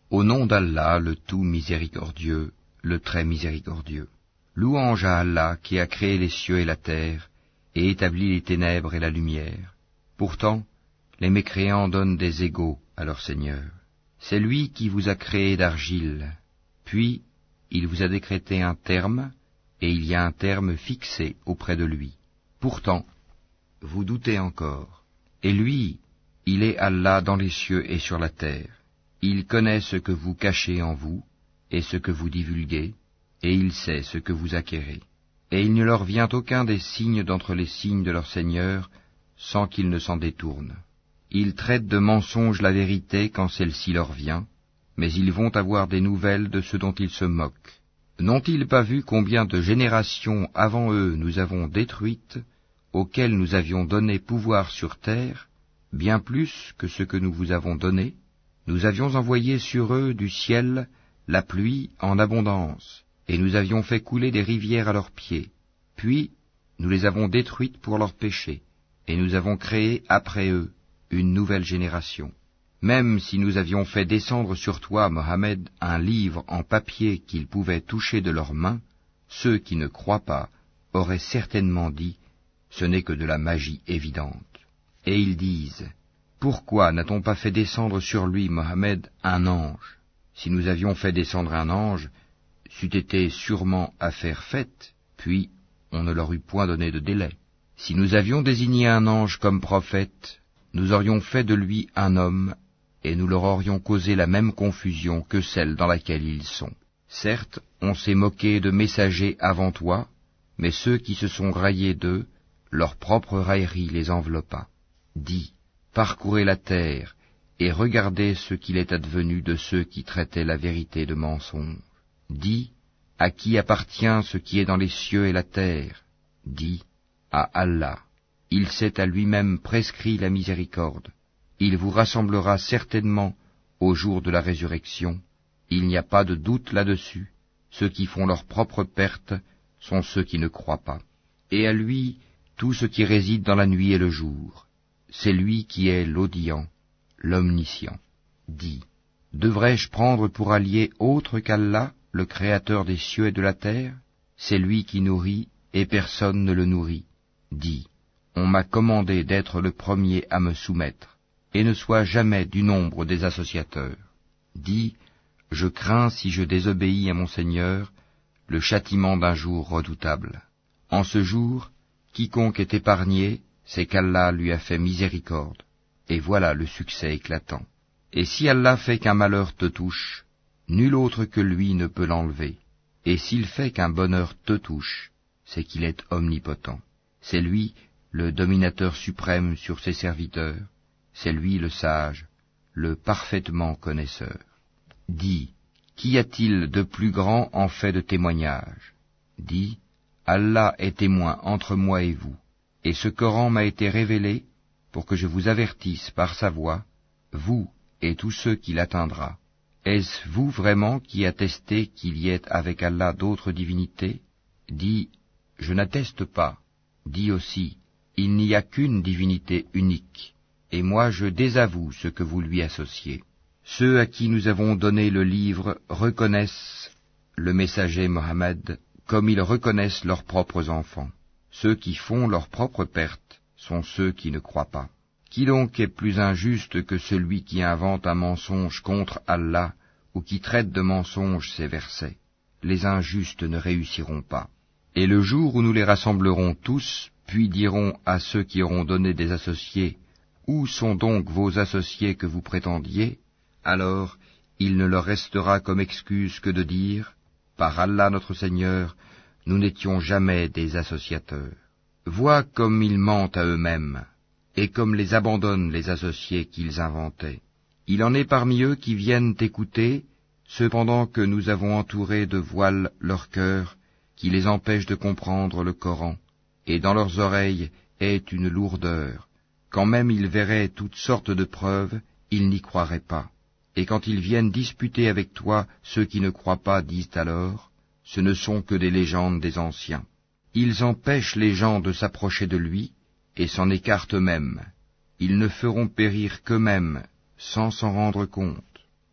Au nom d'Allah, le tout miséricordieux, le très miséricordieux. Louange à Allah qui a créé les cieux et la terre, et établi les ténèbres et la lumière. Pourtant, les mécréants donnent des égaux à leur Seigneur. C'est lui qui vous a créé d'argile, puis il vous a décrété un terme, et il y a un terme fixé auprès de lui. Pourtant, vous doutez encore. Et lui, il est Allah dans les cieux et sur la terre. Il connaît ce que vous cachez en vous, et ce que vous divulguez, et il sait ce que vous acquérez. Et il ne leur vient aucun des signes d'entre les signes de leur Seigneur, sans qu'ils ne s'en détournent. Ils traitent de mensonge la vérité quand celle-ci leur vient, mais ils vont avoir des nouvelles de ce dont ils se moquent. N'ont-ils pas vu combien de générations avant eux nous avons détruites, auxquelles nous avions donné pouvoir sur terre, bien plus que ce que nous vous avons donné? Nous avions envoyé sur eux du ciel la pluie en abondance, et nous avions fait couler des rivières à leurs pieds. Puis nous les avons détruites pour leurs péchés, et nous avons créé après eux une nouvelle génération. Même si nous avions fait descendre sur toi, Mohammed, un livre en papier qu'ils pouvaient toucher de leurs mains, ceux qui ne croient pas auraient certainement dit « ce n'est que de la magie évidente ». Et ils disent « pourquoi n'a-t-on pas fait descendre sur lui, Mohammed, un ange? Si nous avions fait descendre un ange, c'eût été sûrement affaire faite, puis on ne leur eût point donné de délai. Si nous avions désigné un ange comme prophète, nous aurions fait de lui un homme, et nous leur aurions causé la même confusion que celle dans laquelle ils sont. Certes, on s'est moqué de messagers avant toi, mais ceux qui se sont raillés d'eux, leur propre raillerie les enveloppa. Dis, parcourez la terre, et regardez ce qu'il est advenu de ceux qui traitaient la vérité de mensonge. Dis, à qui appartient ce qui est dans les cieux et la terre? Dis, à Allah. Il s'est à lui-même prescrit la miséricorde. Il vous rassemblera certainement au jour de la résurrection. Il n'y a pas de doute là-dessus. Ceux qui font leur propre perte sont ceux qui ne croient pas. Et à lui, tout ce qui réside dans la nuit et le jour. C'est lui qui est l'audient, l'omniscient. Dis, devrais-je prendre pour allié autre qu'Allah, le Créateur des cieux et de la terre? C'est lui qui nourrit, et personne ne le nourrit. Dis, on m'a commandé d'être le premier à me soumettre, et ne sois jamais du nombre des associateurs. Dis, je crains, si je désobéis à mon Seigneur, le châtiment d'un jour redoutable. En ce jour, quiconque est épargné, c'est qu'Allah lui a fait miséricorde, et voilà le succès éclatant. Et si Allah fait qu'un malheur te touche, nul autre que lui ne peut l'enlever, et s'il fait qu'un bonheur te touche, c'est qu'il est omnipotent. C'est lui, le dominateur suprême sur ses serviteurs, c'est lui le sage, le parfaitement connaisseur. Dis, qu'y a-t-il de plus grand en fait de témoignage? Dis, Allah est témoin entre moi et vous, et ce Coran m'a été révélé pour que je vous avertisse par sa voix, vous et tous ceux qui l'atteindra. Est-ce vous vraiment qui attestez qu'il y ait avec Allah d'autres divinités? Dis, je n'atteste pas. Dis aussi, il n'y a qu'une divinité unique, et moi je désavoue ce que vous lui associez. Ceux à qui nous avons donné le livre reconnaissent le messager Mohammed comme ils reconnaissent leurs propres enfants. Ceux qui font leur propre perte sont ceux qui ne croient pas. Qui donc est plus injuste que celui qui invente un mensonge contre Allah ou qui traite de mensonge ces versets? Les injustes ne réussiront pas. Et le jour où nous les rassemblerons tous, puis dirons à ceux qui auront donné des associés, « Où sont donc vos associés que vous prétendiez ?» Alors, il ne leur restera comme excuse que de dire, « Par Allah notre Seigneur, nous n'étions jamais des associateurs. » Vois comme ils mentent à eux-mêmes, et comme les abandonnent les associés qu'ils inventaient. Il en est parmi eux qui viennent écouter, cependant que nous avons entouré de voiles leur cœur, qui les empêche de comprendre le Coran, et dans leurs oreilles est une lourdeur. Quand même ils verraient toutes sortes de preuves, ils n'y croiraient pas. Et quand ils viennent disputer avec toi, ceux qui ne croient pas disent alors, ce ne sont que des légendes des anciens. Ils empêchent les gens de s'approcher de lui, et s'en écartent eux-mêmes. Ils ne feront périr qu'eux-mêmes, sans s'en rendre compte.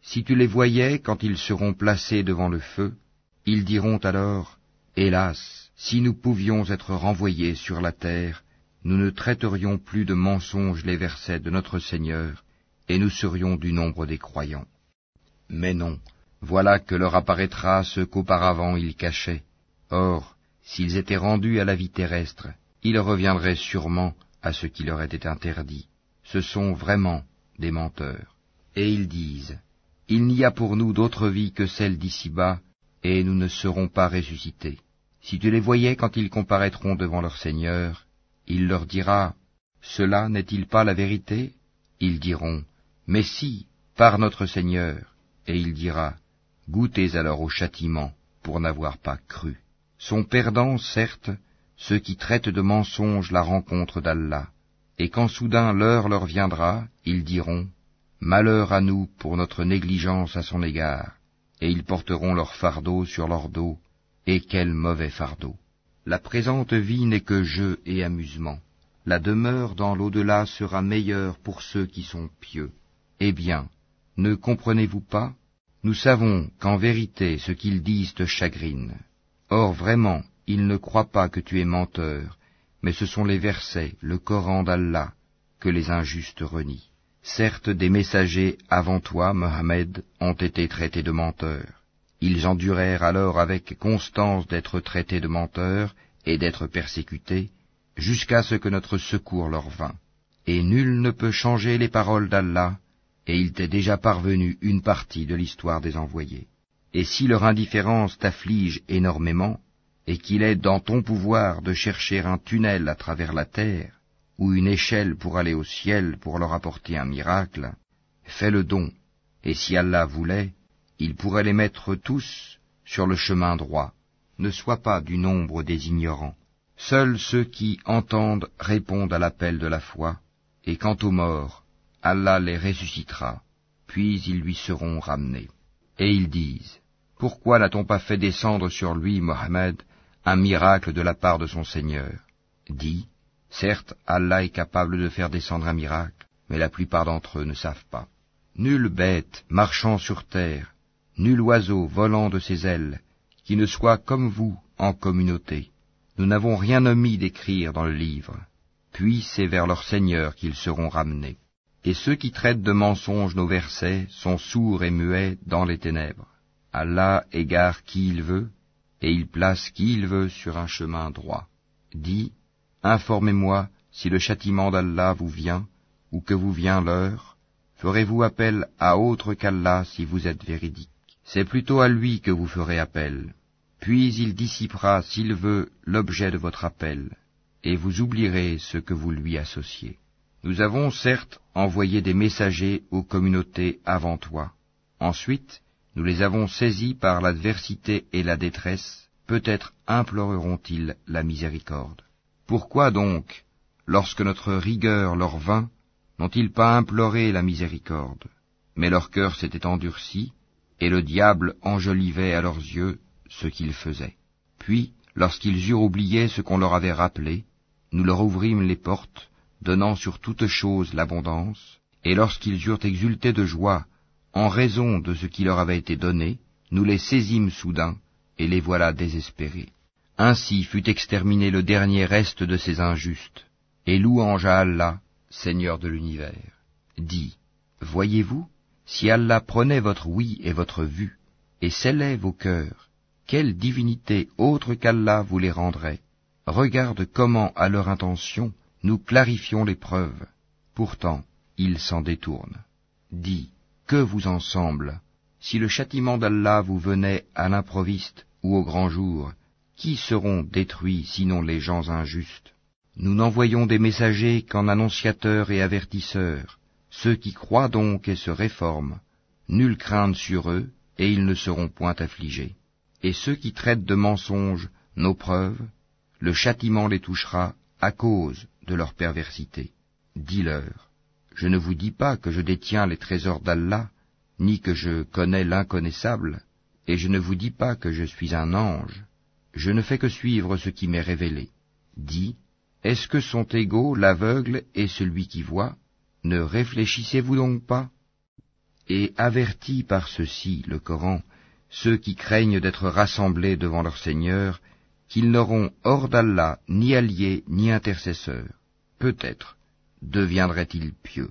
Si tu les voyais quand ils seront placés devant le feu, ils diront alors, « Hélas, si nous pouvions être renvoyés sur la terre, nous ne traiterions plus de mensonges les versets de notre Seigneur, et nous serions du nombre des croyants. » Mais non, voilà que leur apparaîtra ce qu'auparavant ils cachaient. Or, s'ils étaient rendus à la vie terrestre, ils reviendraient sûrement à ce qui leur était interdit. Ce sont vraiment des menteurs. Et ils disent, « Il n'y a pour nous d'autre vie que celle d'ici-bas, et nous ne serons pas ressuscités. » Si tu les voyais quand ils comparaîtront devant leur Seigneur, il leur dira, « Cela n'est-il pas la vérité ?» Ils diront, « Mais si, par notre Seigneur. » Et il dira, « Goûtez alors au châtiment pour n'avoir pas cru. » Sont perdants, certes, ceux qui traitent de mensonges la rencontre d'Allah, et quand soudain l'heure leur viendra, ils diront, « Malheur à nous pour notre négligence à son égard, » et ils porteront leur fardeau sur leur dos, et quel mauvais fardeau. La présente vie n'est que jeu et amusement. La demeure dans l'au-delà sera meilleure pour ceux qui sont pieux. Eh bien, ne comprenez-vous pas? Nous savons qu'en vérité ce qu'ils disent te chagrine. Or vraiment, ils ne croient pas que tu es menteur, mais ce sont les versets, le Coran d'Allah, que les injustes renient. Certes, des messagers avant toi, Mohammed, ont été traités de menteurs. Ils endurèrent alors avec constance d'être traités de menteurs et d'être persécutés, jusqu'à ce que notre secours leur vînt. Et nul ne peut changer les paroles d'Allah, et il t'est déjà parvenu une partie de l'histoire des envoyés. Et si leur indifférence t'afflige énormément, et qu'il est dans ton pouvoir de chercher un tunnel à travers la terre, ou une échelle pour aller au ciel pour leur apporter un miracle, fais le don, et si Allah voulait, il pourrait les mettre tous sur le chemin droit. Ne sois pas du nombre des ignorants. Seuls ceux qui entendent répondent à l'appel de la foi, et quant aux morts, Allah les ressuscitera, puis ils lui seront ramenés. Et ils disent, « Pourquoi n'a-t-on pas fait descendre sur lui, Mohammed, un miracle de la part de son Seigneur ?» Dis, « Certes, Allah est capable de faire descendre un miracle, mais la plupart d'entre eux ne savent pas. Nulle bête marchant sur terre, nul oiseau volant de ses ailes, qui ne soit comme vous en communauté. Nous n'avons rien omis d'écrire dans le livre. Puis c'est vers leur Seigneur qu'ils seront ramenés. Et ceux qui traitent de mensonges nos versets sont sourds et muets dans les ténèbres. Allah égare qui il veut, et il place qui il veut sur un chemin droit. Dis, informez-moi si le châtiment d'Allah vous vient, ou que vous vient l'heure. Ferez-vous appel à autre qu'Allah si vous êtes véridique? C'est plutôt à lui que vous ferez appel. Puis il dissipera, s'il veut, l'objet de votre appel, et vous oublierez ce que vous lui associez. Nous avons certes envoyé des messagers aux communautés avant toi. Ensuite, nous les avons saisis par l'adversité et la détresse, peut-être imploreront-ils la miséricorde. Pourquoi donc, lorsque notre rigueur leur vint, n'ont-ils pas imploré la miséricorde? Mais leur cœur s'était endurci, et le diable enjolivait à leurs yeux ce qu'ils faisaient. Puis, lorsqu'ils eurent oublié ce qu'on leur avait rappelé, nous leur ouvrîmes les portes, donnant sur toute chose l'abondance, et lorsqu'ils eurent exulté de joie, en raison de ce qui leur avait été donné, nous les saisîmes soudain, et les voilà désespérés. Ainsi fut exterminé le dernier reste de ces injustes, et louange à Allah, Seigneur de l'univers. Dis, voyez-vous, si Allah prenait votre oui et votre vue, et scellait vos cœurs, quelle divinité autre qu'Allah vous les rendrait? Regarde comment, à leur intention, nous clarifions les preuves. Pourtant, ils s'en détournent. Dis, que vous en semble? Si le châtiment d'Allah vous venait à l'improviste ou au grand jour, qui seront détruits sinon les gens injustes? Nous n'envoyons des messagers qu'en annonciateurs et avertisseurs. Ceux qui croient donc et se réforment, nulle crainte sur eux, et ils ne seront point affligés. Et ceux qui traitent de mensonges nos preuves, le châtiment les touchera à cause de leur perversité. Dis-leur, je ne vous dis pas que je détiens les trésors d'Allah, ni que je connais l'inconnaissable, et je ne vous dis pas que je suis un ange. Je ne fais que suivre ce qui m'est révélé. Dis, est-ce que sont égaux l'aveugle et celui qui voit? Ne réfléchissez-vous donc pas? Et avertit par ceci, le Coran, ceux qui craignent d'être rassemblés devant leur Seigneur, qu'ils n'auront hors d'Allah ni alliés ni intercesseurs. Peut-être deviendraient-ils pieux.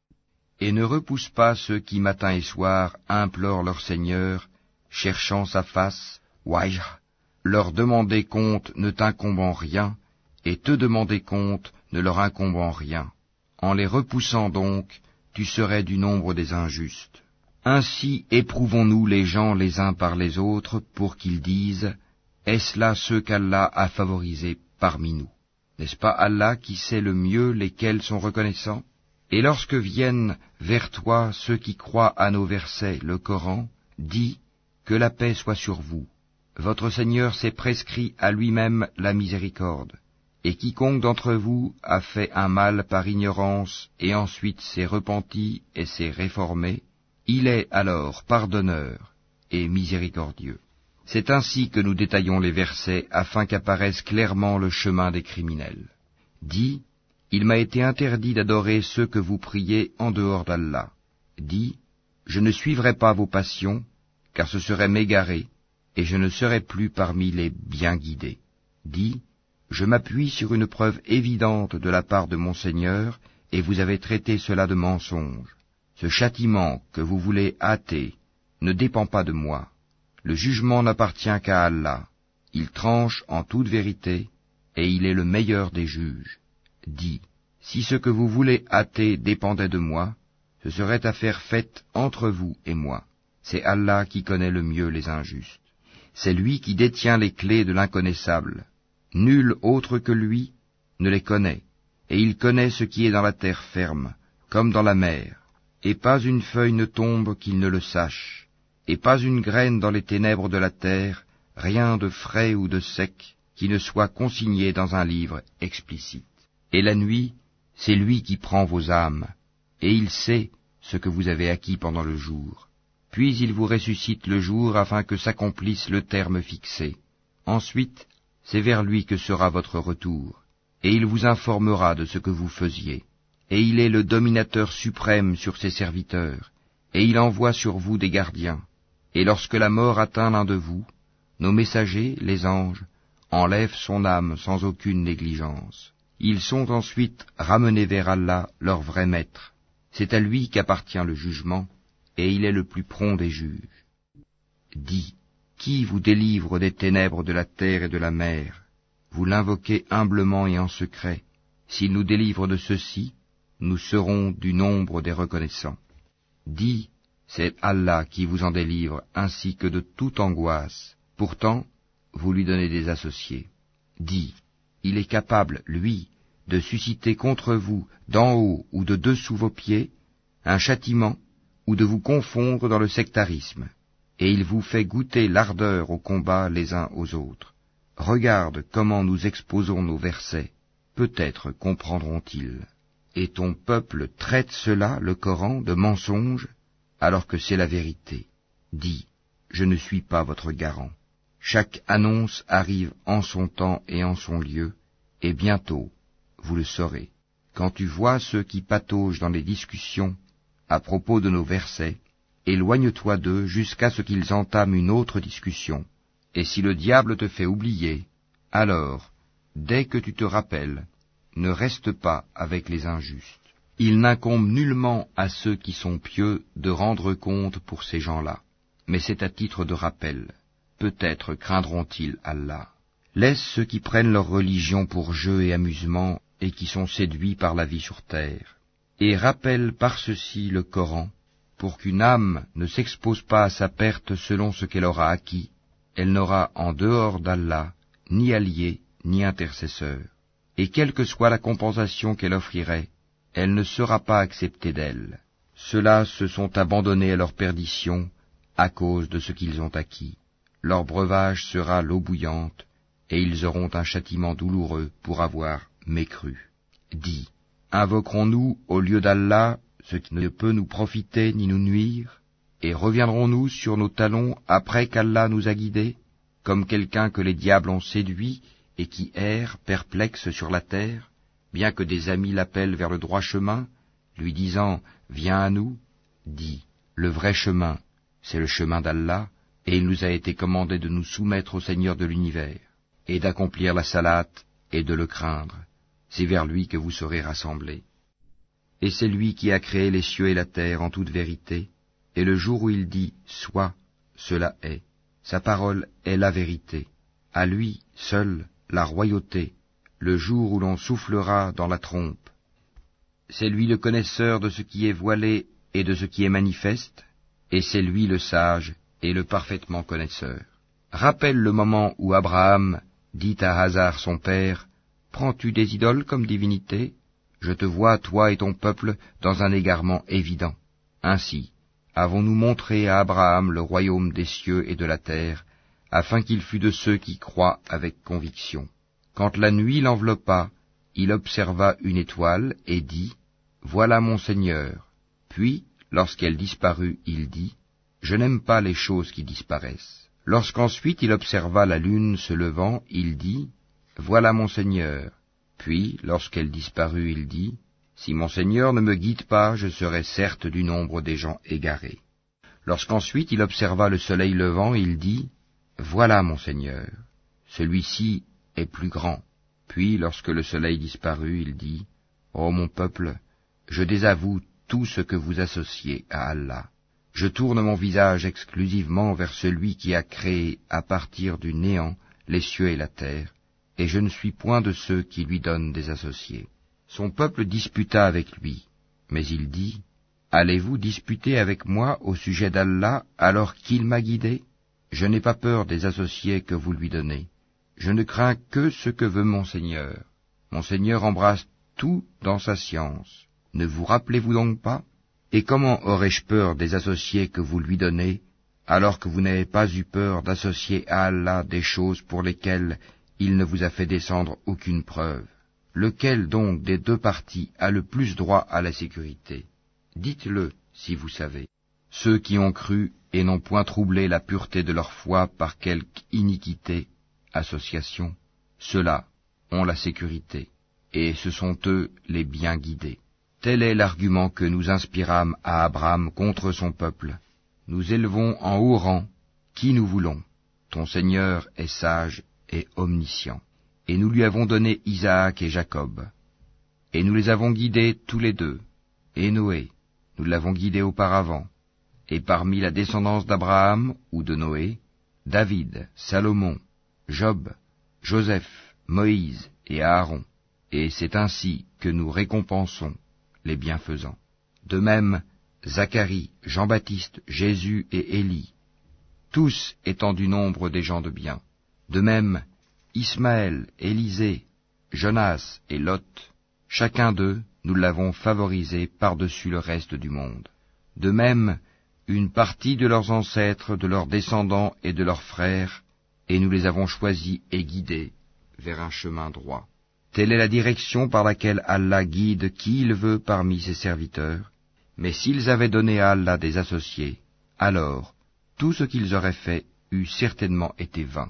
Et ne repousse pas ceux qui matin et soir implorent leur Seigneur, cherchant sa face, wajh, leur demander compte ne t'incombant rien, et te demander compte ne leur incombant rien. En les repoussant donc, tu serais du nombre des injustes. Ainsi éprouvons-nous les gens les uns par les autres pour qu'ils disent « Est-ce là ceux qu'Allah a favorisés parmi nous ?» N'est-ce pas Allah qui sait le mieux lesquels sont reconnaissants? Et lorsque viennent vers toi ceux qui croient à nos versets, le Coran, dis que la paix soit sur vous. Votre Seigneur s'est prescrit à lui-même la miséricorde. Et quiconque d'entre vous a fait un mal par ignorance et ensuite s'est repenti et s'est réformé, il est alors pardonneur et miséricordieux. C'est ainsi que nous détaillons les versets afin qu'apparaisse clairement le chemin des criminels. Dis, il m'a été interdit d'adorer ceux que vous priez en dehors d'Allah. Dis, je ne suivrai pas vos passions, car ce serait m'égarer, et je ne serai plus parmi les bien guidés. Dis, je m'appuie sur une preuve évidente de la part de mon Seigneur, et vous avez traité cela de mensonge. Ce châtiment que vous voulez hâter ne dépend pas de moi. Le jugement n'appartient qu'à Allah. Il tranche en toute vérité, et il est le meilleur des juges. Dis, si ce que vous voulez hâter dépendait de moi, ce serait affaire faite entre vous et moi. C'est Allah qui connaît le mieux les injustes. C'est lui qui détient les clés de l'inconnaissable. Nul autre que lui ne les connaît, et il connaît ce qui est dans la terre ferme, comme dans la mer, et pas une feuille ne tombe qu'il ne le sache, et pas une graine dans les ténèbres de la terre, rien de frais ou de sec, qui ne soit consigné dans un livre explicite. Et la nuit, c'est lui qui prend vos âmes, et il sait ce que vous avez acquis pendant le jour. Puis il vous ressuscite le jour afin que s'accomplisse le terme fixé. Ensuite, c'est vers lui que sera votre retour, et il vous informera de ce que vous faisiez. Et il est le dominateur suprême sur ses serviteurs, et il envoie sur vous des gardiens. Et lorsque la mort atteint l'un de vous, nos messagers, les anges, enlèvent son âme sans aucune négligence. Ils sont ensuite ramenés vers Allah, leur vrai maître. C'est à lui qu'appartient le jugement, et il est le plus prompt des juges. Dis, qui vous délivre des ténèbres de la terre et de la mer? Vous l'invoquez humblement et en secret. S'il nous délivre de ceci, nous serons du nombre des reconnaissants. Dis, c'est Allah qui vous en délivre, ainsi que de toute angoisse. Pourtant, vous lui donnez des associés. Dis, il est capable, lui, de susciter contre vous, d'en haut ou de dessous vos pieds, un châtiment, ou de vous confondre dans le sectarisme. Et il vous fait goûter l'ardeur au combat les uns aux autres. Regarde comment nous exposons nos versets, peut-être comprendront-ils. Et ton peuple traite cela, le Coran, de mensonge, alors que c'est la vérité. Dis, je ne suis pas votre garant. Chaque annonce arrive en son temps et en son lieu, et bientôt, vous le saurez. Quand tu vois ceux qui pataugent dans les discussions à propos de nos versets, éloigne-toi d'eux jusqu'à ce qu'ils entament une autre discussion. Et si le diable te fait oublier, alors, dès que tu te rappelles, ne reste pas avec les injustes. Il n'incombe nullement à ceux qui sont pieux de rendre compte pour ces gens-là, mais c'est à titre de rappel. Peut-être craindront-ils Allah. Laisse ceux qui prennent leur religion pour jeu et amusement et qui sont séduits par la vie sur terre. Et rappelle par ceci le Coran, pour qu'une âme ne s'expose pas à sa perte selon ce qu'elle aura acquis. Elle n'aura en dehors d'Allah ni allié ni intercesseur. Et quelle que soit la compensation qu'elle offrirait, elle ne sera pas acceptée d'elle. Ceux-là se sont abandonnés à leur perdition à cause de ce qu'ils ont acquis. Leur breuvage sera l'eau bouillante, et ils auront un châtiment douloureux pour avoir mécru. Dis, invoquerons-nous au lieu d'Allah ce qui ne peut nous profiter ni nous nuire, et reviendrons-nous sur nos talons après qu'Allah nous a guidés, comme quelqu'un que les diables ont séduit et qui erre perplexe sur la terre, bien que des amis l'appellent vers le droit chemin, lui disant « Viens à nous », dis Le vrai chemin, c'est le chemin d'Allah, et il nous a été commandé de nous soumettre au Seigneur de l'univers, et d'accomplir la salate, et de le craindre. C'est vers lui que vous serez rassemblés. Et c'est lui qui a créé les cieux et la terre en toute vérité, et le jour où il dit « Sois », cela est. Sa parole est la vérité. À lui, seul, la royauté, le jour où l'on soufflera dans la trompe. C'est lui le connaisseur de ce qui est voilé et de ce qui est manifeste, et c'est lui le sage et le parfaitement connaisseur. Rappelle le moment où Abraham dit à Hazar son père, « Prends-tu des idoles comme divinité ? Je te vois, toi et ton peuple, dans un égarement évident. Ainsi, avons-nous montré à Abraham le royaume des cieux et de la terre, afin qu'il fût de ceux qui croient avec conviction. Quand la nuit l'enveloppa, il observa une étoile et dit, « Voilà mon Seigneur. » Puis, lorsqu'elle disparut, il dit, « Je n'aime pas les choses qui disparaissent. » Lorsqu'ensuite il observa la lune se levant, il dit, « Voilà mon Seigneur. » Puis, lorsqu'elle disparut, il dit, « Si mon Seigneur ne me guide pas, je serai certes du nombre des gens égarés. » Lorsqu'ensuite il observa le soleil levant, il dit, « Voilà mon Seigneur. Celui-ci est plus grand. » Puis, lorsque le soleil disparut, il dit, « Ô mon peuple, je désavoue tout ce que vous associez à Allah. Je tourne mon visage exclusivement vers celui qui a créé à partir du néant les cieux et la terre, et je ne suis point de ceux qui lui donnent des associés. » Son peuple disputa avec lui, mais il dit, « Allez-vous disputer avec moi au sujet d'Allah alors qu'il m'a guidé ? Je n'ai pas peur des associés que vous lui donnez. Je ne crains que ce que veut mon Seigneur. Mon Seigneur embrasse tout dans sa science. Ne vous rappelez-vous donc pas ? Et comment aurais-je peur des associés que vous lui donnez, alors que vous n'avez pas eu peur d'associer à Allah des choses pour lesquelles il ne vous a fait descendre aucune preuve ? Lequel donc des deux parties a le plus droit à la sécurité ? Dites-le, si vous savez. Ceux qui ont cru et n'ont point troublé la pureté de leur foi par quelque iniquité, association, ceux-là ont la sécurité, et ce sont eux les bien guidés. Tel est l'argument que nous inspirâmes à Abraham contre son peuple. Nous élevons en haut rang qui nous voulons. Ton Seigneur est sage et omniscient. Et nous lui avons donné Isaac et Jacob. Et nous les avons guidés tous les deux. Et Noé, nous l'avons guidé auparavant. Et parmi la descendance d'Abraham ou de Noé, David, Salomon, Job, Joseph, Moïse et Aaron. Et c'est ainsi que nous récompensons les bienfaisants. De même, Zacharie, Jean-Baptiste, Jésus et Élie, tous étant du nombre des gens de bien. De même, Ismaël, Élisée, Jonas et Lot, chacun d'eux, nous l'avons favorisé par-dessus le reste du monde. De même, une partie de leurs ancêtres, de leurs descendants et de leurs frères, et nous les avons choisis et guidés vers un chemin droit. Telle est la direction par laquelle Allah guide qui il veut parmi ses serviteurs, mais s'ils avaient donné à Allah des associés, alors tout ce qu'ils auraient fait eût certainement été vain.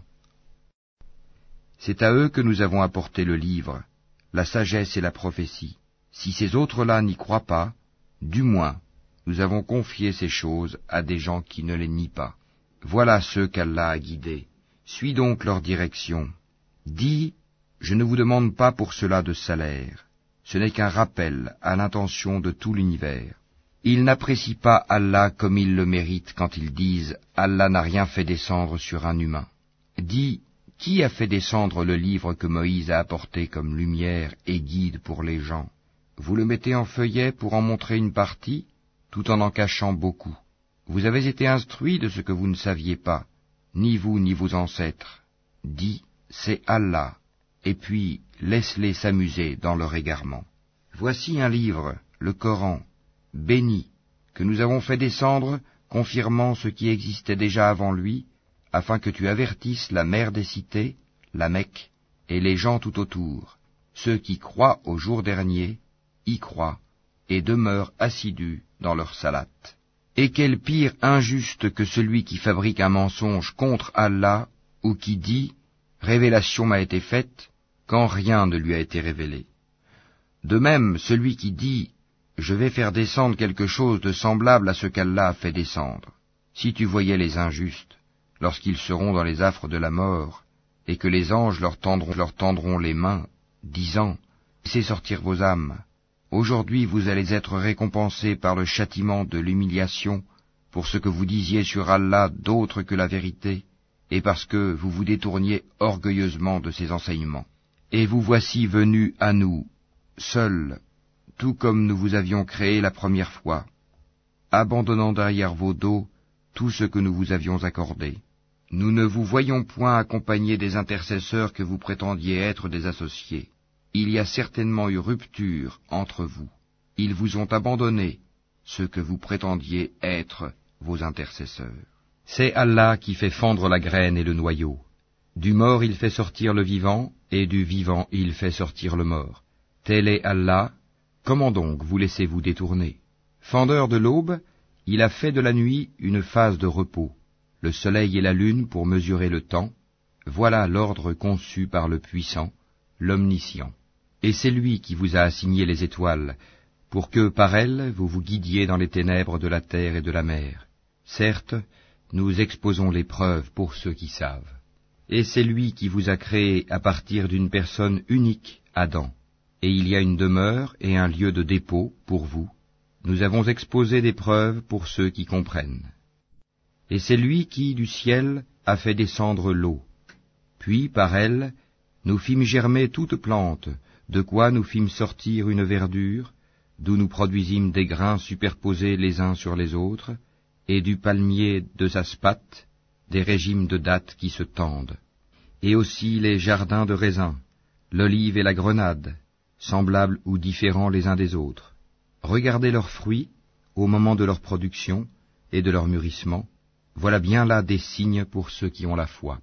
C'est à eux que nous avons apporté le livre, la sagesse et la prophétie. Si ces autres-là n'y croient pas, du moins, nous avons confié ces choses à des gens qui ne les nient pas. Voilà ceux qu'Allah a guidés. Suis donc leur direction. Dis, je ne vous demande pas pour cela de salaire. Ce n'est qu'un rappel à l'intention de tout l'univers. Ils n'apprécient pas Allah comme ils le méritent quand ils disent « Allah n'a rien fait descendre sur un humain ». Dis, qui a fait descendre le livre que Moïse a apporté comme lumière et guide pour les gens? Vous le mettez en feuillet pour en montrer une partie, tout en cachant beaucoup. Vous avez été instruits de ce que vous ne saviez pas, ni vous ni vos ancêtres. Dis, c'est Allah, et puis laisse-les s'amuser dans leur égarement. Voici un livre, le Coran, béni, que nous avons fait descendre, confirmant ce qui existait déjà avant lui, afin que tu avertisses la mère des cités, la Mecque, et les gens tout autour. Ceux qui croient au jour dernier, y croient, et demeurent assidus dans leur salate. Et quel pire injuste que celui qui fabrique un mensonge contre Allah, ou qui dit « Révélation m'a été faite », quand rien ne lui a été révélé. De même, celui qui dit je vais faire descendre quelque chose de semblable à ce qu'Allah a fait descendre. Si tu voyais les injustes, lorsqu'ils seront dans les affres de la mort, et que les anges leur tendront les mains, disant, laissez sortir vos âmes. Aujourd'hui vous allez être récompensés par le châtiment de l'humiliation pour ce que vous disiez sur Allah d'autre que la vérité, et parce que vous vous détourniez orgueilleusement de ses enseignements. Et vous voici venus à nous, seuls, tout comme nous vous avions créé la première fois, abandonnant derrière vos dos tout ce que nous vous avions accordé. Nous ne vous voyons point accompagnés des intercesseurs que vous prétendiez être des associés. Il y a certainement eu rupture entre vous. Ils vous ont abandonné, ceux que vous prétendiez être vos intercesseurs. C'est Allah qui fait fendre la graine et le noyau. Du mort il fait sortir le vivant, et du vivant il fait sortir le mort. Tel est Allah, comment donc vous laissez-vous détourner? Fendeur de l'aube, il a fait de la nuit une phase de repos, le soleil et la lune pour mesurer le temps, voilà l'ordre conçu par le puissant, l'omniscient. Et c'est lui qui vous a assigné les étoiles, pour que par elles vous vous guidiez dans les ténèbres de la terre et de la mer. Certes, nous exposons les preuves pour ceux qui savent. Et c'est lui qui vous a créé à partir d'une personne unique, Adam. Et il y a une demeure et un lieu de dépôt pour vous. Nous avons exposé des preuves pour ceux qui comprennent. Et c'est lui qui, du ciel, a fait descendre l'eau. Puis, par elle, nous fîmes germer toute plante, de quoi nous fîmes sortir une verdure, d'où nous produisîmes des grains superposés les uns sur les autres, et du palmier de Zaspate, des régimes de dattes qui se tendent, et aussi les jardins de raisins, l'olive et la grenade, semblables ou différents les uns des autres. Regardez leurs fruits au moment de leur production et de leur mûrissement, voilà bien là des signes pour ceux qui ont la foi.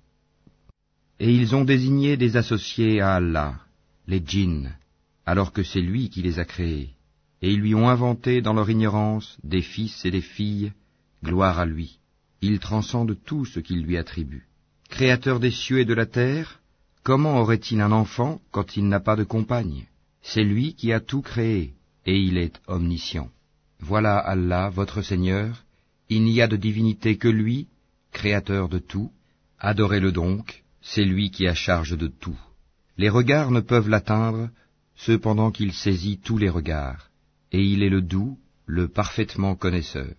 Et ils ont désigné des associés à Allah, les djinns, alors que c'est lui qui les a créés, et ils lui ont inventé dans leur ignorance des fils et des filles, gloire à lui. Il transcende tout ce qu'il lui attribue. Créateur des cieux et de la terre, comment aurait-il un enfant quand il n'a pas de compagne? C'est lui qui a tout créé, et il est omniscient. Voilà Allah, votre Seigneur, il n'y a de divinité que lui, créateur de tout. Adorez-le donc, c'est lui qui a charge de tout. Les regards ne peuvent l'atteindre, cependant qu'il saisit tous les regards, et il est le doux, le parfaitement connaisseur.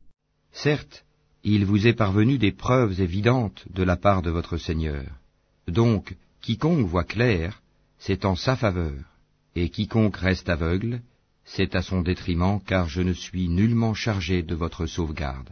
Certes, il vous est parvenu des preuves évidentes de la part de votre Seigneur. Donc, quiconque voit clair, c'est en sa faveur, et quiconque reste aveugle, c'est à son détriment, car je ne suis nullement chargé de votre sauvegarde.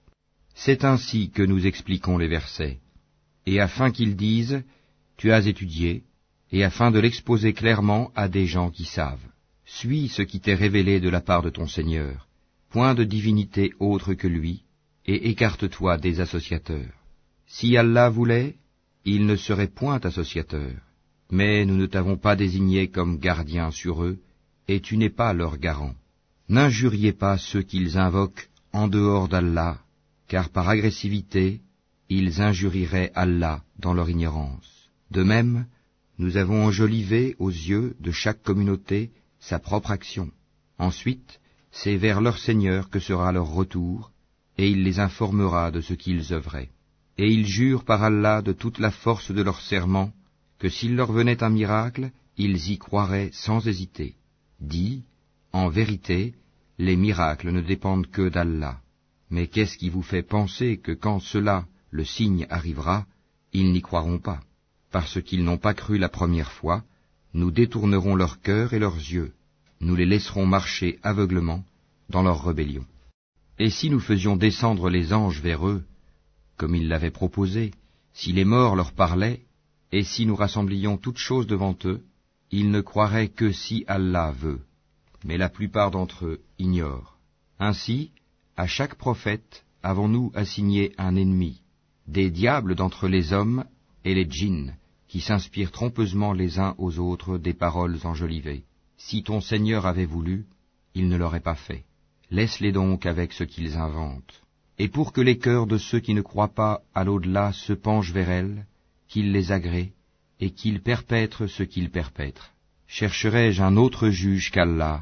C'est ainsi que nous expliquons les versets, et afin qu'ils disent, tu as étudié, et afin de l'exposer clairement à des gens qui savent. Suis ce qui t'est révélé de la part de ton Seigneur, point de divinité autre que lui, et écarte-toi des associateurs. Si Allah voulait, il ne serait point associateur, mais nous ne t'avons pas désigné comme gardien sur eux, et tu n'es pas leur garant. N'injuriez pas ceux qu'ils invoquent en dehors d'Allah, car par agressivité, ils injurieraient Allah dans leur ignorance. De même, nous avons enjolivé aux yeux de chaque communauté sa propre action. Ensuite, c'est vers leur Seigneur que sera leur retour, et il les informera de ce qu'ils œuvraient. Et ils jurent par Allah de toute la force de leur serment, que s'il leur venait un miracle, ils y croiraient sans hésiter. Dis, en vérité, les miracles ne dépendent que d'Allah. Mais qu'est-ce qui vous fait penser que quand cela, le signe, arrivera, ils n'y croiront pas? Parce qu'ils n'ont pas cru la première fois, nous détournerons leur cœur et leurs yeux, nous les laisserons marcher aveuglement dans leur rébellion. Et si nous faisions descendre les anges vers eux, comme ils l'avaient proposé, si les morts leur parlaient, et si nous rassemblions toutes choses devant eux, ils ne croiraient que si Allah veut. Mais la plupart d'entre eux ignorent. Ainsi, à chaque prophète avons-nous assigné un ennemi, des diables d'entre les hommes et les djinns, qui s'inspirent trompeusement les uns aux autres des paroles enjolivées. Si ton Seigneur avait voulu, il ne l'aurait pas fait. Laisse-les donc avec ce qu'ils inventent. Et pour que les cœurs de ceux qui ne croient pas à l'au-delà se penchent vers elles, qu'ils les agréent, et qu'ils perpètrent ce qu'ils perpètrent. Chercherai-je un autre juge qu'Allah,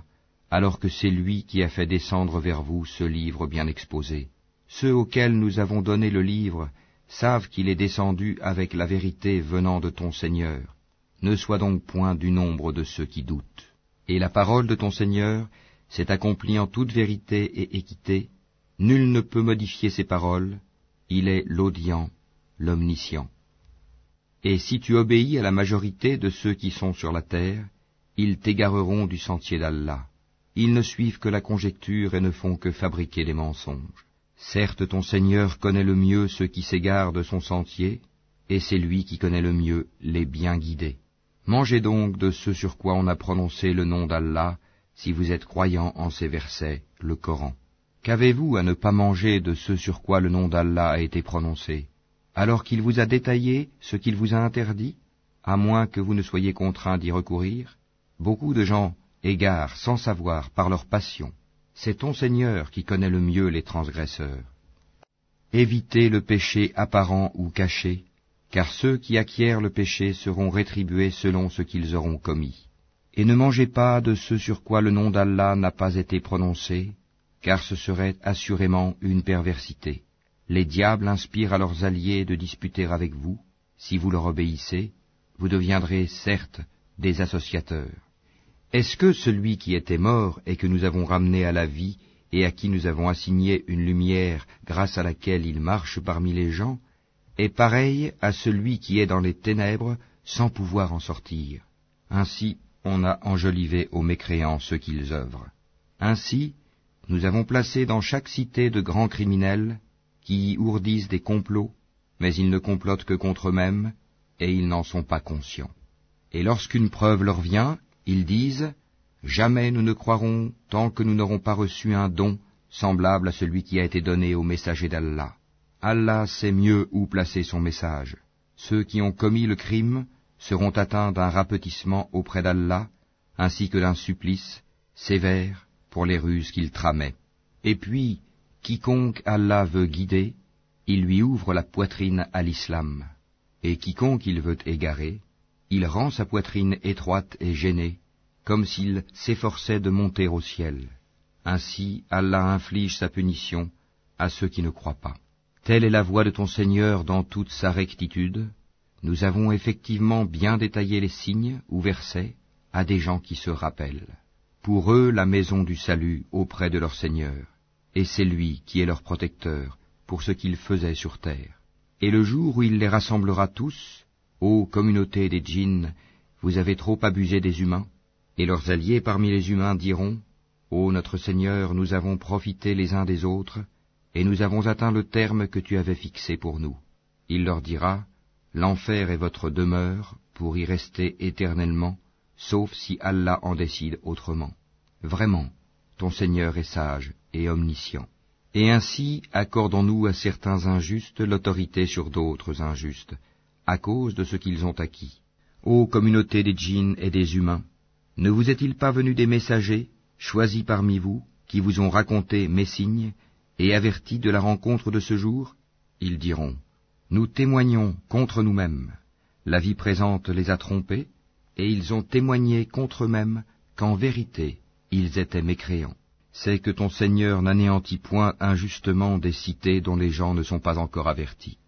alors que c'est lui qui a fait descendre vers vous ce livre bien exposé. Ceux auxquels nous avons donné le livre savent qu'il est descendu avec la vérité venant de ton Seigneur. Ne sois donc point du nombre de ceux qui doutent. Et la parole de ton Seigneur s'est accomplie en toute vérité et équité. Nul ne peut modifier ses paroles. Il est l'audient, l'omniscient. Et si tu obéis à la majorité de ceux qui sont sur la terre, ils t'égareront du sentier d'Allah. Ils ne suivent que la conjecture et ne font que fabriquer des mensonges. Certes, ton Seigneur connaît le mieux ceux qui s'égarent de son sentier, et c'est lui qui connaît le mieux les bien guidés. Mangez donc de ce sur quoi on a prononcé le nom d'Allah, si vous êtes croyants en ces versets, le Coran. Qu'avez-vous à ne pas manger de ce sur quoi le nom d'Allah a été prononcé, alors qu'il vous a détaillé ce qu'il vous a interdit, à moins que vous ne soyez contraints d'y recourir? Beaucoup de gens égarent sans savoir par leur passion. C'est ton Seigneur qui connaît le mieux les transgresseurs. Évitez le péché apparent ou caché, car ceux qui acquièrent le péché seront rétribués selon ce qu'ils auront commis. Et ne mangez pas de ce sur quoi le nom d'Allah n'a pas été prononcé, car ce serait assurément une perversité. Les diables inspirent à leurs alliés de disputer avec vous. Si vous leur obéissez, vous deviendrez certes des associateurs. Est-ce que celui qui était mort et que nous avons ramené à la vie et à qui nous avons assigné une lumière grâce à laquelle il marche parmi les gens, est pareil à celui qui est dans les ténèbres sans pouvoir en sortir? Ainsi, on a enjolivé aux mécréants ce qu'ils œuvrent. Ainsi, nous avons placé dans chaque cité de grands criminels qui y ourdissent des complots, mais ils ne complotent que contre eux-mêmes, et ils n'en sont pas conscients. Et lorsqu'une preuve leur vient, ils disent « Jamais nous ne croirons tant que nous n'aurons pas reçu un don semblable à celui qui a été donné au messager d'Allah. Allah sait mieux où placer son message. Ceux qui ont commis le crime seront atteints d'un rapetissement auprès d'Allah, ainsi que d'un supplice sévère pour les ruses qu'ils tramaient. Et puis, quiconque Allah veut guider, il lui ouvre la poitrine à l'islam. Et quiconque il veut égarer, il rend sa poitrine étroite et gênée, comme s'il s'efforçait de monter au ciel. Ainsi, Allah inflige sa punition à ceux qui ne croient pas. Telle est la voie de ton Seigneur dans toute sa rectitude. Nous avons effectivement bien détaillé les signes ou versets à des gens qui se rappellent. Pour eux, la maison du salut auprès de leur Seigneur, et c'est lui qui est leur protecteur pour ce qu'ils faisaient sur terre. Et le jour où il les rassemblera tous, ô communauté des djinns, vous avez trop abusé des humains, et leurs alliés parmi les humains diront, ô notre Seigneur, nous avons profité les uns des autres, et nous avons atteint le terme que tu avais fixé pour nous. Il leur dira, l'enfer est votre demeure pour y rester éternellement, sauf si Allah en décide autrement. Vraiment, ton Seigneur est sage et omniscient. Et ainsi accordons-nous à certains injustes l'autorité sur d'autres injustes, à cause de ce qu'ils ont acquis. Ô communauté des djinns et des humains, ne vous est-il pas venu des messagers, choisis parmi vous, qui vous ont raconté mes signes, et avertis de la rencontre de ce jour? Ils diront, nous témoignons contre nous-mêmes. La vie présente les a trompés, et ils ont témoigné contre eux-mêmes qu'en vérité, ils étaient mécréants. C'est que ton Seigneur n'anéantit point injustement des cités dont les gens ne sont pas encore avertis.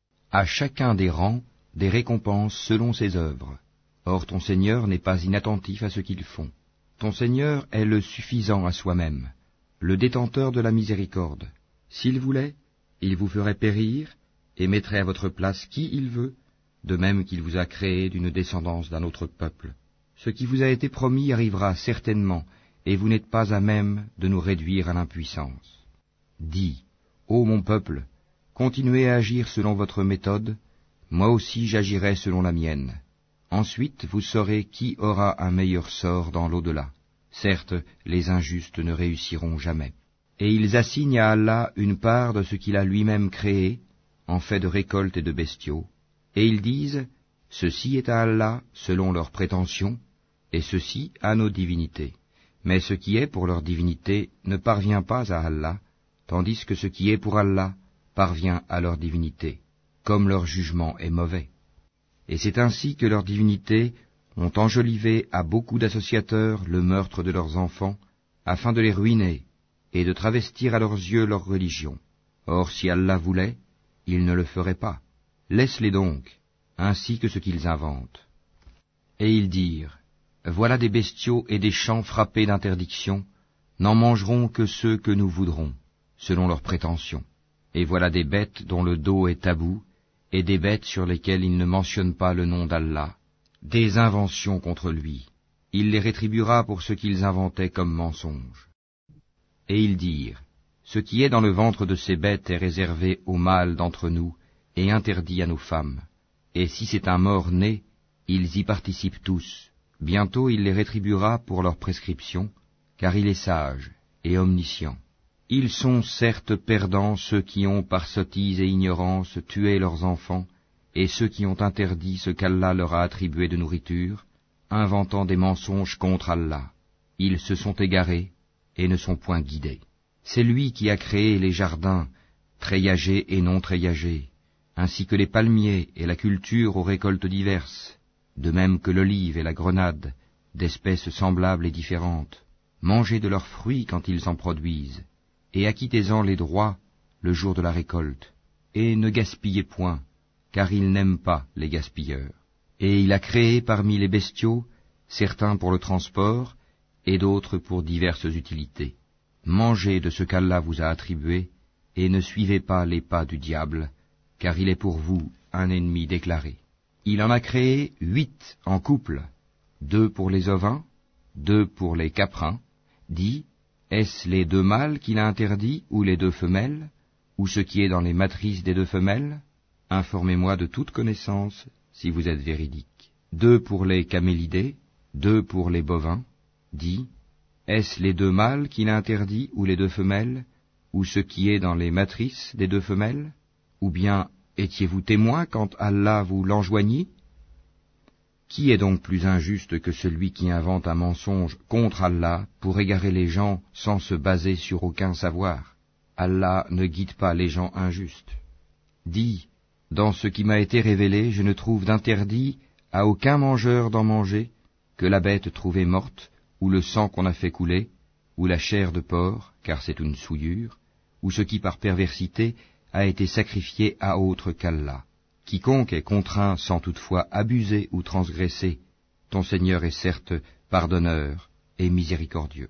À chacun des rangs, des récompenses selon ses œuvres. Or ton Seigneur n'est pas inattentif à ce qu'ils font. Ton Seigneur est le suffisant à soi-même, le détenteur de la miséricorde. S'il voulait, il vous ferait périr et mettrait à votre place qui il veut, de même qu'il vous a créé d'une descendance d'un autre peuple. Ce qui vous a été promis arrivera certainement, et vous n'êtes pas à même de nous réduire à l'impuissance. Dis, ô mon peuple, continuez à agir selon votre méthode, moi aussi j'agirai selon la mienne. Ensuite vous saurez qui aura un meilleur sort dans l'au-delà. Certes, les injustes ne réussiront jamais. Et ils assignent à Allah une part de ce qu'il a lui-même créé, en fait de récoltes et de bestiaux, et ils disent, ceci est à Allah selon leurs prétentions, et ceci à nos divinités. Mais ce qui est pour leur divinité ne parvient pas à Allah, tandis que ce qui est pour Allah parvient à leur divinité, comme leur jugement est mauvais. Et c'est ainsi que leurs divinités ont enjolivé à beaucoup d'associateurs le meurtre de leurs enfants, afin de les ruiner, et de travestir à leurs yeux leur religion. Or si Allah voulait, il ne le ferait pas. Laisse-les donc, ainsi que ce qu'ils inventent. Et ils dirent, voilà des bestiaux et des champs frappés d'interdiction, n'en mangeront que ceux que nous voudrons, selon leurs prétentions. Et voilà des bêtes dont le dos est tabou, et des bêtes sur lesquelles il ne mentionne pas le nom d'Allah, des inventions contre lui. Il les rétribuera pour ce qu'ils inventaient comme mensonges. Et ils dirent, ce qui est dans le ventre de ces bêtes est réservé aux mâles d'entre nous, et interdit à nos femmes. Et si c'est un mort-né, ils y participent tous. Bientôt il les rétribuera pour leur prescription, car il est sage et omniscient. Ils sont certes perdants ceux qui ont par sottise et ignorance tué leurs enfants, et ceux qui ont interdit ce qu'Allah leur a attribué de nourriture, inventant des mensonges contre Allah. Ils se sont égarés et ne sont point guidés. C'est lui qui a créé les jardins, treillagés et non treillagés, ainsi que les palmiers et la culture aux récoltes diverses, de même que l'olive et la grenade, d'espèces semblables et différentes. Mangez de leurs fruits quand ils en produisent, et acquittez-en les droits le jour de la récolte, et ne gaspillez point, car il n'aime pas les gaspilleurs. Et il a créé parmi les bestiaux certains pour le transport, et d'autres pour diverses utilités. Mangez de ce qu'Allah vous a attribué, et ne suivez pas les pas du diable, car il est pour vous un ennemi déclaré. Il en a créé 8 en couple, 2 pour les ovins, 2 pour les caprins. Dit, est-ce les 2 mâles qu'il a interdits, ou les 2 femelles, ou ce qui est dans les matrices des 2 femelles? Informez-moi de toute connaissance, si vous êtes véridique. 2 pour les camélidés, 2 pour les bovins. Dit, est-ce les 2 mâles qu'il a interdits, ou les 2 femelles, ou ce qui est dans les matrices des 2 femelles? Ou bien étiez-vous témoin quand Allah vous l'enjoignit? Qui est donc plus injuste que celui qui invente un mensonge contre Allah pour égarer les gens sans se baser sur aucun savoir? Allah ne guide pas les gens injustes. Dis, dans ce qui m'a été révélé, je ne trouve d'interdit à aucun mangeur d'en manger que la bête trouvée morte, ou le sang qu'on a fait couler, ou la chair de porc, car c'est une souillure, ou ce qui par perversité a été sacrifié à autre qu'Allah. Quiconque est contraint sans toutefois abuser ou transgresser, ton Seigneur est certes pardonneur et miséricordieux.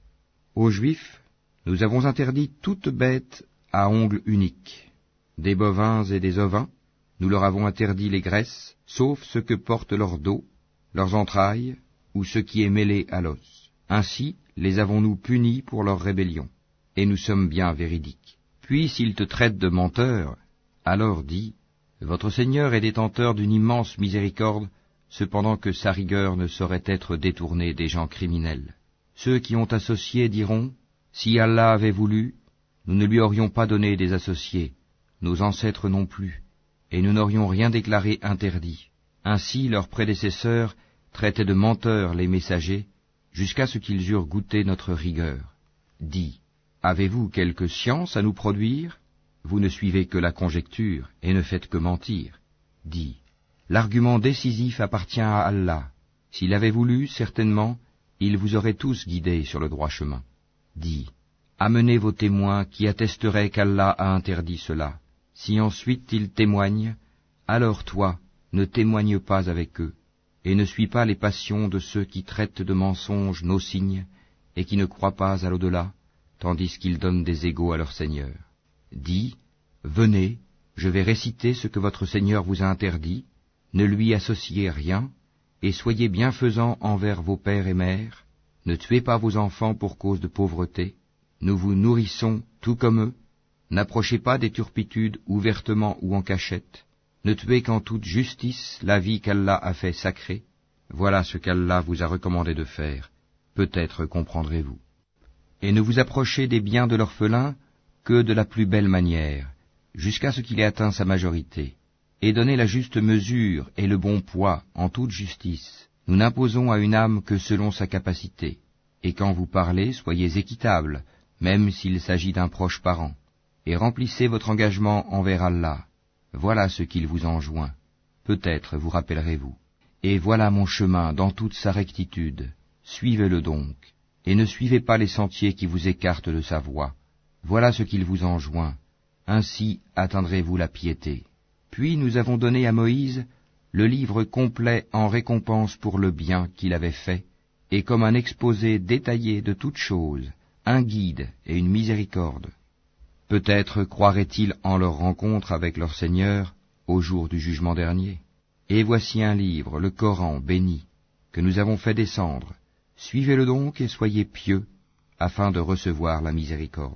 Aux Juifs, nous avons interdit toute bête à ongles uniques. Des bovins et des ovins, nous leur avons interdit les graisses, sauf ce que portent leur dos, leurs entrailles, ou ce qui est mêlé à l'os. Ainsi les avons-nous punis pour leur rébellion, et nous sommes bien véridiques. Puis s'ils te traitent de menteur, alors dis, votre Seigneur est détenteur d'une immense miséricorde, cependant que sa rigueur ne saurait être détournée des gens criminels. Ceux qui ont associé diront, si Allah avait voulu, nous ne lui aurions pas donné des associés, nos ancêtres non plus, et nous n'aurions rien déclaré interdit. Ainsi leurs prédécesseurs traitaient de menteurs les messagers, jusqu'à ce qu'ils eurent goûté notre rigueur. Dis, avez-vous quelque science à nous produire? Vous ne suivez que la conjecture, et ne faites que mentir. Dis, l'argument décisif appartient à Allah. S'il avait voulu, certainement, il vous aurait tous guidés sur le droit chemin. Dis, amenez vos témoins qui attesteraient qu'Allah a interdit cela. Si ensuite ils témoignent, alors toi, ne témoigne pas avec eux, et ne suis pas les passions de ceux qui traitent de mensonges nos signes, et qui ne croient pas à l'au-delà, tandis qu'ils donnent des égaux à leur Seigneur. Dis, venez, je vais réciter ce que votre Seigneur vous a interdit, ne lui associez rien, et soyez bienfaisants envers vos pères et mères, ne tuez pas vos enfants pour cause de pauvreté, nous vous nourrissons tout comme eux, n'approchez pas des turpitudes ouvertement ou en cachette, ne tuez qu'en toute justice la vie qu'Allah a fait sacrée, voilà ce qu'Allah vous a recommandé de faire, peut-être comprendrez-vous. Et ne vous approchez des biens de l'orphelin que de la plus belle manière, jusqu'à ce qu'il ait atteint sa majorité, et donnez la juste mesure et le bon poids en toute justice. Nous n'imposons à une âme que selon sa capacité, et quand vous parlez, soyez équitable, même s'il s'agit d'un proche parent, et remplissez votre engagement envers Allah. Voilà ce qu'il vous enjoint, peut-être vous rappellerez-vous. Et voilà mon chemin dans toute sa rectitude, suivez-le donc. et ne suivez pas les sentiers qui vous écartent de sa voie. Voilà ce qu'il vous enjoint. Ainsi atteindrez-vous la piété. Puis nous avons donné à Moïse le livre complet en récompense pour le bien qu'il avait fait, et comme un exposé détaillé de toutes choses, un guide et une miséricorde. Peut-être croiraient-ils en leur rencontre avec leur Seigneur au jour du jugement dernier. Et voici un livre, le Coran béni, que nous avons fait descendre. Suivez-le donc et soyez pieux, afin de recevoir la miséricorde.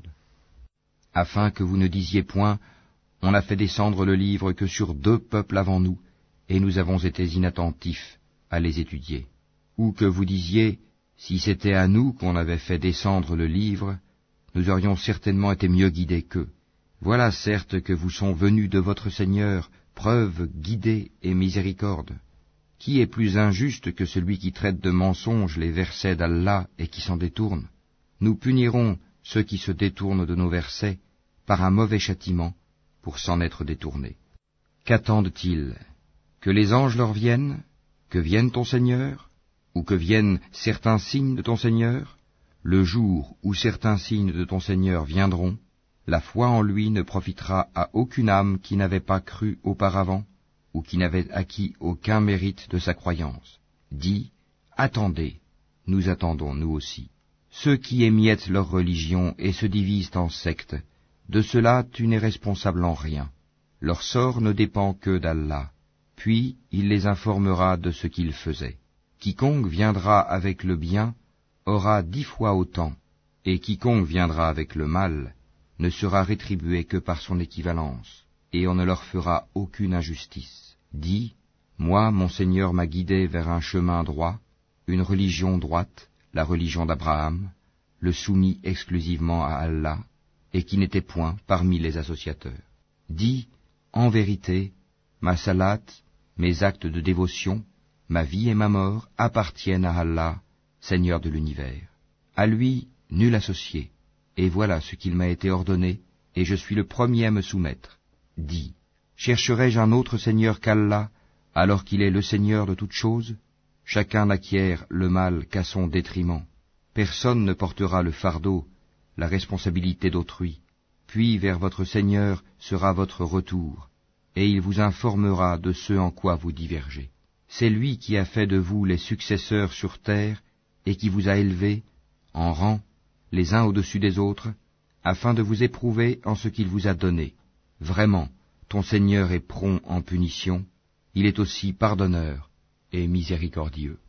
Afin que vous ne disiez point, on a fait descendre le livre que sur 2 peuples avant nous, et nous avons été inattentifs à les étudier. Ou que vous disiez, si c'était à nous qu'on avait fait descendre le livre, nous aurions certainement été mieux guidés qu'eux. Voilà certes que vous sont venus de votre Seigneur preuve, guidée et miséricorde. Qui est plus injuste que celui qui traite de mensonges les versets d'Allah et qui s'en détourne? Nous punirons ceux qui se détournent de nos versets par un mauvais châtiment pour s'en être détournés. Qu'attendent-ils? Que les anges leur viennent? Que vienne ton Seigneur? Ou que viennent certains signes de ton Seigneur? Le jour où certains signes de ton Seigneur viendront, la foi en lui ne profitera à aucune âme qui n'avait pas cru auparavant, ou qui n'avait acquis aucun mérite de sa croyance. Dis, attendez, nous attendons nous aussi. Ceux qui émiettent leur religion et se divisent en sectes, de cela tu n'es responsable en rien. Leur sort ne dépend que d'Allah, puis il les informera de ce qu'ils faisaient. Quiconque viendra avec le bien aura 10 fois autant, et quiconque viendra avec le mal ne sera rétribué que par son équivalence, et on ne leur fera aucune injustice. Dis, moi, mon Seigneur m'a guidé vers un chemin droit, une religion droite, la religion d'Abraham, le soumis exclusivement à Allah, et qui n'était point parmi les associateurs. Dis, en vérité, ma salat, mes actes de dévotion, ma vie et ma mort appartiennent à Allah, Seigneur de l'univers. À lui, nul associé, et voilà ce qu'il m'a été ordonné, et je suis le premier à me soumettre. Dis, chercherai-je un autre Seigneur qu'Allah, alors qu'il est le Seigneur de toutes choses? Chacun n'acquiert le mal qu'à son détriment. Personne ne portera le fardeau, la responsabilité d'autrui. Puis vers votre Seigneur sera votre retour, et il vous informera de ce en quoi vous divergez. C'est lui qui a fait de vous les successeurs sur terre, et qui vous a élevés, en rang, les uns au-dessus des autres, afin de vous éprouver en ce qu'il vous a donné. Vraiment, ton Seigneur est prompt en punition, il est aussi pardonneur et miséricordieux.